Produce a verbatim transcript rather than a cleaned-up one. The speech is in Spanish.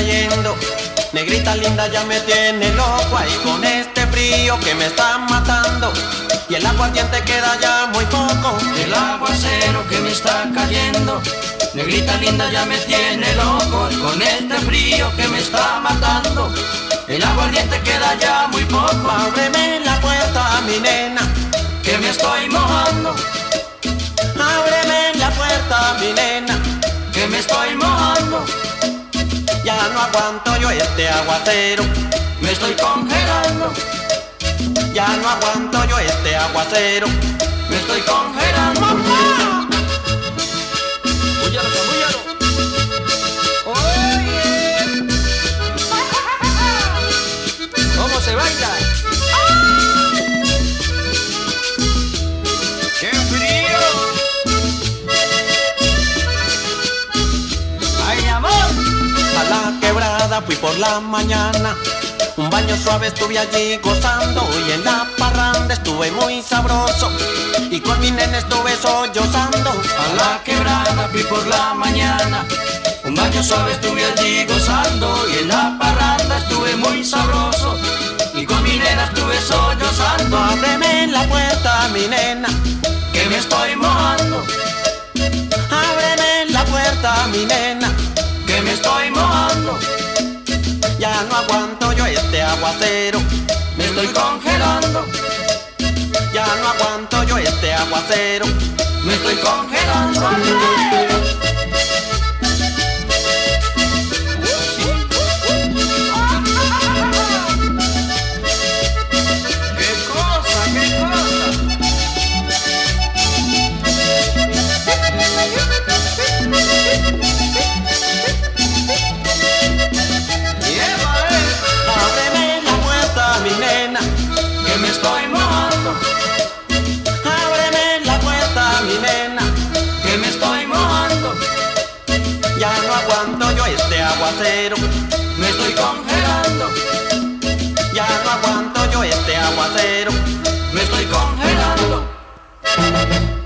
cayendo. Negrita linda ya me tiene loco ahí con este frío que me está matando. Y el aguardiente queda ya muy poco. El aguacero que me está cayendo. Negrita linda ya me tiene loco con este frío que me está matando. El aguardiente queda ya muy poco. Ábreme la puerta, mi nena, que me estoy mojando. Ábreme la puerta, mi nena, que me estoy mojando. Ya no aguanto yo este aguacero, me estoy congelando. Ya no aguanto yo este aguacero, me estoy congelando. ¡Mamá! ¡Búyalo, búyalo! ¡Oye! ¿Cómo se baila? ¡Qué frío! ¡Ay, mi amor! A la quebrada fui por la mañana, un baño suave estuve allí gozando. Y en la parranda estuve muy sabroso, y con mi nene estuve sollozando. A la quebrada fui por la mañana, un baño suave estuve allí gozando. Y en la parranda estuve muy sabroso, y con mi nena estuve sollozando. Ábreme la puerta, mi nena, que me estoy mojando. Ábreme la puerta, mi nena, que me estoy mojando. ya no aguanto yo este aguacero, me estoy congelando. ya no aguanto yo este aguacero, me estoy congelando. ¡Qué cosa, qué cosa! Ábreme la puerta, mi nena, que me estoy mojando. ábreme la puerta, mi nena, que me estoy mojando. ya no aguanto yo este aguacero, me estoy congelando. ya no aguanto yo este aguacero, me estoy congelando.